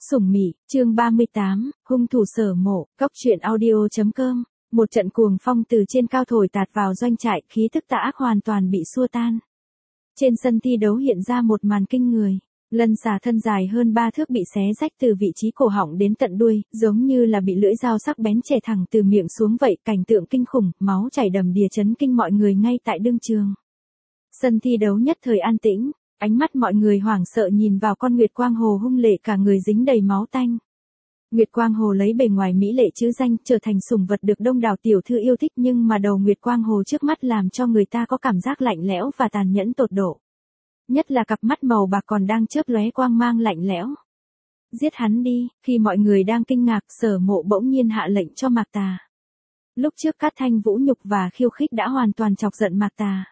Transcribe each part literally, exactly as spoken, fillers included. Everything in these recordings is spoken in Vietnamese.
Sủng Mị, chương ba mươi tám, hung thủ Sở Mộ, Cóc truyện audio chấm com. Một trận cuồng phong từ trên cao thổi tạt vào doanh trại, khí tức tà ác hoàn toàn bị xua tan. Trên sân thi đấu hiện ra một màn kinh người. Lân xà thân dài hơn ba thước bị xé rách từ vị trí cổ họng đến tận đuôi, giống như là bị lưỡi dao sắc bén chẻ thẳng từ miệng xuống vậy, cảnh tượng kinh khủng, máu chảy đầm đìa chấn kinh mọi người ngay tại đương trường. Sân thi đấu nhất thời an tĩnh, ánh mắt mọi người hoảng sợ nhìn vào con Nguyệt Quang Hồ hung lệ cả người dính đầy máu tanh. Nguyệt Quang Hồ lấy bề ngoài mỹ lệ chứ danh, trở thành sủng vật được đông đảo tiểu thư yêu thích, nhưng mà đầu Nguyệt Quang Hồ trước mắt làm cho người ta có cảm giác lạnh lẽo và tàn nhẫn tột độ. Nhất là cặp mắt màu bạc còn đang chớp lóe quang mang lạnh lẽo. Giết hắn đi. Khi mọi người đang kinh ngạc, Sở Mộ bỗng nhiên hạ lệnh cho Mạc Tà. Lúc trước Cát Thanh vũ nhục và khiêu khích đã hoàn toàn chọc giận Mạc Tà.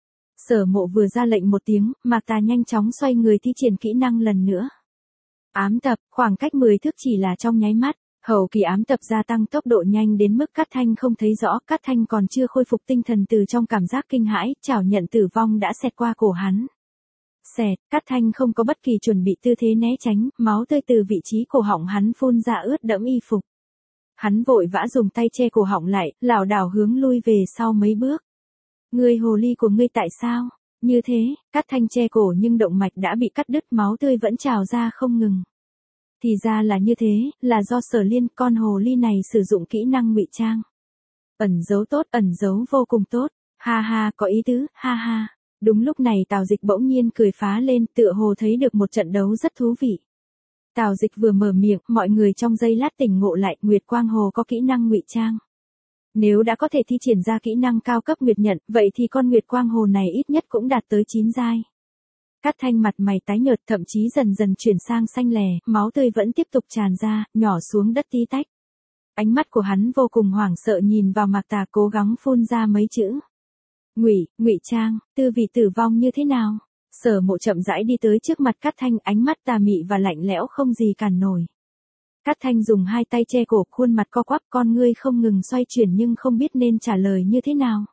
Sở Mộ vừa ra lệnh một tiếng, Mạc Tà nhanh chóng xoay người thi triển kỹ năng lần nữa. Ám tập, khoảng cách mười thước chỉ là trong nháy mắt, hậu kỳ ám tập gia tăng tốc độ nhanh đến mức Cát Thanh không thấy rõ, Cát Thanh còn chưa khôi phục tinh thần từ trong cảm giác kinh hãi, chảo nhận tử vong đã xẹt qua cổ hắn. Xẹt, Cát Thanh không có bất kỳ chuẩn bị tư thế né tránh, máu tươi từ vị trí cổ họng hắn phun ra ướt đẫm y phục. Hắn vội vã dùng tay che cổ họng lại, lảo đảo hướng lui về sau mấy bước. Ngươi hồ ly của ngươi tại sao? Như thế, Cát Thanh che cổ nhưng động mạch đã bị cắt đứt, máu tươi vẫn trào ra không ngừng. Thì ra là như thế, là do Sở Liên, con hồ ly này sử dụng kỹ năng ngụy trang. Ẩn giấu tốt, ẩn giấu vô cùng tốt. Ha ha, có ý tứ, ha ha. Đúng lúc này Tào Dịch bỗng nhiên cười phá lên, tựa hồ thấy được một trận đấu rất thú vị. Tào Dịch vừa mở miệng, mọi người trong giây lát tỉnh ngộ lại, Nguyệt Quang Hồ có kỹ năng ngụy trang. Nếu đã có thể thi triển ra kỹ năng cao cấp Nguyệt Nhận, vậy thì con Nguyệt Quang Hồ này ít nhất cũng đạt tới chín giai. Cát Thanh mặt mày tái nhợt, thậm chí dần dần chuyển sang xanh lè, máu tươi vẫn tiếp tục tràn ra, nhỏ xuống đất tí tách. Ánh mắt của hắn vô cùng hoảng sợ nhìn vào Mạc Tà, cố gắng phun ra mấy chữ. Ngụy, ngụy trang, tư vị tử vong như thế nào? Sở Mộ chậm rãi đi tới trước mặt Cát Thanh, ánh mắt tà mị và lạnh lẽo không gì cản nổi. Cát Thanh dùng hai tay che cổ, khuôn mặt co quắp, con ngươi không ngừng xoay chuyển nhưng không biết nên trả lời như thế nào.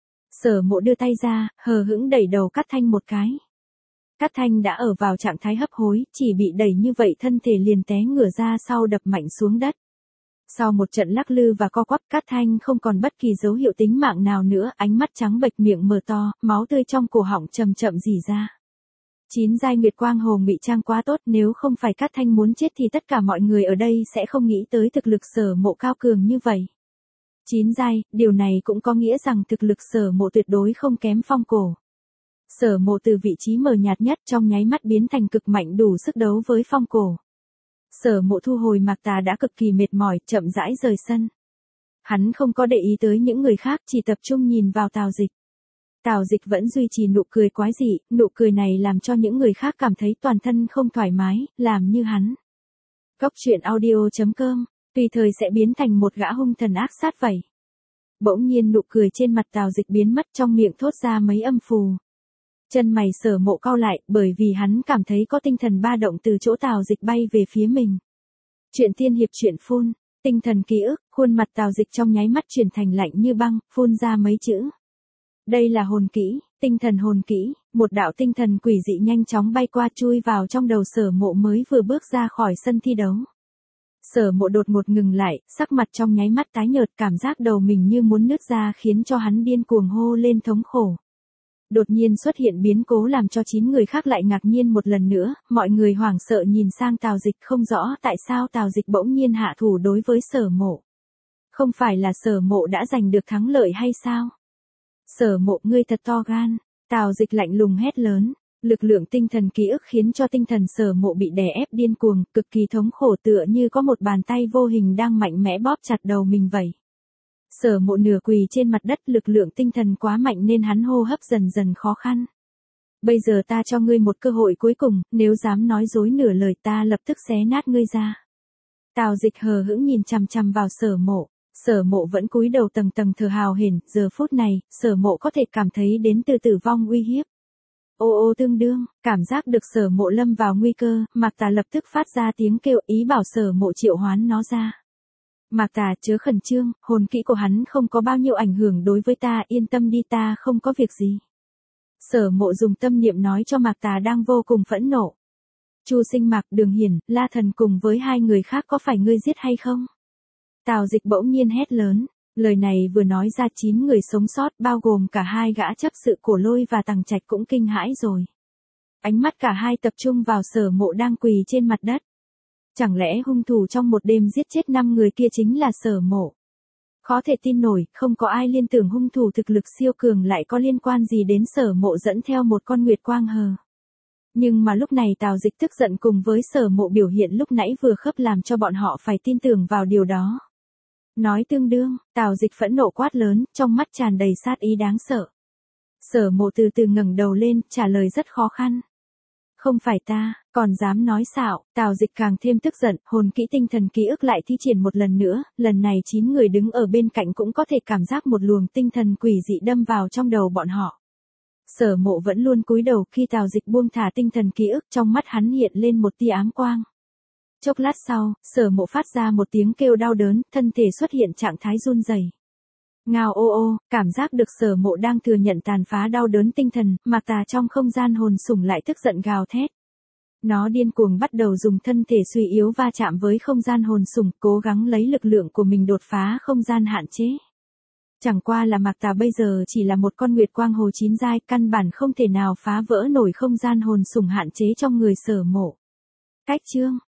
Sở Mộ đưa tay ra, hờ hững đẩy đầu Cát Thanh một cái. Cát Thanh đã ở vào trạng thái hấp hối, chỉ bị đẩy như vậy thân thể liền té ngửa ra sau đập mạnh xuống đất. Sau một trận lắc lư và co quắp, Cát Thanh không còn bất kỳ dấu hiệu tính mạng nào nữa, ánh mắt trắng bệch, miệng mở to, máu tươi trong cổ họng chậm chậm rỉ ra. Chín giai Nguyệt Quang Hồ ngụy trang quá tốt, nếu không phải Cát Thanh muốn chết thì tất cả mọi người ở đây sẽ không nghĩ tới thực lực Sở Mộ cao cường như vậy. Chín giai, điều này cũng có nghĩa rằng thực lực Sở Mộ tuyệt đối không kém Phong Cổ. Sở Mộ từ vị trí mờ nhạt nhất trong nháy mắt biến thành cực mạnh, đủ sức đấu với Phong Cổ. Sở Mộ thu hồi Mạc Tà đã cực kỳ mệt mỏi, chậm rãi rời sân. Hắn không có để ý tới những người khác, chỉ tập trung nhìn vào Tào Dịch. Tào Dịch vẫn duy trì nụ cười quái dị, nụ cười này làm cho những người khác cảm thấy toàn thân không thoải mái, làm như hắn. Cóc truyện audio chấm com, tùy thời sẽ biến thành một gã hung thần ác sát vậy. Bỗng nhiên nụ cười trên mặt Tào Dịch biến mất, trong miệng thốt ra mấy âm phù. Chân mày Sở Mộ cau lại, bởi vì hắn cảm thấy có tinh thần ba động từ chỗ Tào Dịch bay về phía mình. Truyện tiên hiệp truyện phun, tinh thần ký ức, khuôn mặt Tào Dịch trong nháy mắt chuyển thành lạnh như băng, phun ra mấy chữ. Đây là hồn kỹ, tinh thần hồn kỹ, một đạo tinh thần quỷ dị nhanh chóng bay qua, chui vào trong đầu Sở Mộ mới vừa bước ra khỏi sân thi đấu. Sở Mộ đột ngột ngừng lại, sắc mặt trong nháy mắt tái nhợt, cảm giác đầu mình như muốn nứt ra khiến cho hắn điên cuồng hô lên thống khổ. Đột nhiên xuất hiện biến cố làm cho chín người khác lại ngạc nhiên một lần nữa, mọi người hoảng sợ nhìn sang Tào Dịch, không rõ tại sao Tào Dịch bỗng nhiên hạ thủ đối với Sở Mộ. Không phải là Sở Mộ đã giành được thắng lợi hay sao? Sở Mộ, ngươi thật to gan. Tào Dịch lạnh lùng hét lớn. Lực lượng tinh thần ký ức khiến cho tinh thần Sở Mộ bị đè ép điên cuồng, cực kỳ thống khổ, tựa như có một bàn tay vô hình đang mạnh mẽ bóp chặt đầu mình vậy. Sở Mộ nửa quỳ trên mặt đất, lực lượng tinh thần quá mạnh nên hắn hô hấp dần dần khó khăn. Bây giờ ta cho ngươi một cơ hội cuối cùng, nếu dám nói dối nửa lời ta lập tức xé nát ngươi ra. Tào Dịch hờ hững nhìn chằm chằm vào Sở Mộ. Sở Mộ vẫn cúi đầu tầng tầng thở hào hển, giờ phút này, Sở Mộ có thể cảm thấy đến từ tử vong uy hiếp. Ô ô tương đương, cảm giác được Sở Mộ lâm vào nguy cơ, Mạc Tà lập tức phát ra tiếng kêu, ý bảo Sở Mộ triệu hoán nó ra. Mạc Tà chớ khẩn trương, hồn kỹ của hắn không có bao nhiêu ảnh hưởng đối với ta, yên tâm đi, ta không có việc gì. Sở Mộ dùng tâm niệm nói cho Mạc Tà đang vô cùng phẫn nộ. Chu Sinh Mạc, Đường Hiển, La Thần cùng với hai người khác có phải ngươi giết hay không? Tào Dịch bỗng nhiên hét lớn, lời này vừa nói ra chín người sống sót bao gồm cả hai gã chấp sự Cổ Lôi và Tằng Trạch cũng kinh hãi rồi. Ánh mắt cả hai tập trung vào Sở Mộ đang quỳ trên mặt đất. Chẳng lẽ hung thủ trong một đêm giết chết năm người kia chính là Sở Mộ? Khó thể tin nổi, không có ai liên tưởng hung thủ thực lực siêu cường lại có liên quan gì đến Sở Mộ dẫn theo một con Nguyệt Quang hờ. Nhưng mà lúc này Tào Dịch tức giận cùng với Sở Mộ biểu hiện lúc nãy vừa khớp làm cho bọn họ phải tin tưởng vào điều đó. Nói tương đương, Tào Dịch phẫn nộ quát lớn, trong mắt tràn đầy sát ý đáng sợ. Sở Mộ từ từ ngẩng đầu lên, trả lời rất khó khăn. Không phải ta, còn dám nói xạo. Tào Dịch càng thêm tức giận, hồn kỹ tinh thần ký ức lại thi triển một lần nữa, lần này chín người đứng ở bên cạnh cũng có thể cảm giác một luồng tinh thần quỷ dị đâm vào trong đầu bọn họ. Sở Mộ vẫn luôn cúi đầu, khi Tào Dịch buông thả tinh thần ký ức trong mắt hắn hiện lên một tia ám quang. Chốc lát sau, Sở Mộ phát ra một tiếng kêu đau đớn, thân thể xuất hiện trạng thái run rẩy. Ngao ô ô, cảm giác được Sở Mộ đang thừa nhận tàn phá đau đớn tinh thần, Mạc Tà trong không gian hồn sủng lại tức giận gào thét. Nó điên cuồng bắt đầu dùng thân thể suy yếu va chạm với không gian hồn sủng, cố gắng lấy lực lượng của mình đột phá không gian hạn chế. Chẳng qua là Mạc Tà bây giờ chỉ là một con Nguyệt Quang hồ chín giai, căn bản không thể nào phá vỡ nổi không gian hồn sủng hạn chế trong người Sở Mộ. Cách chương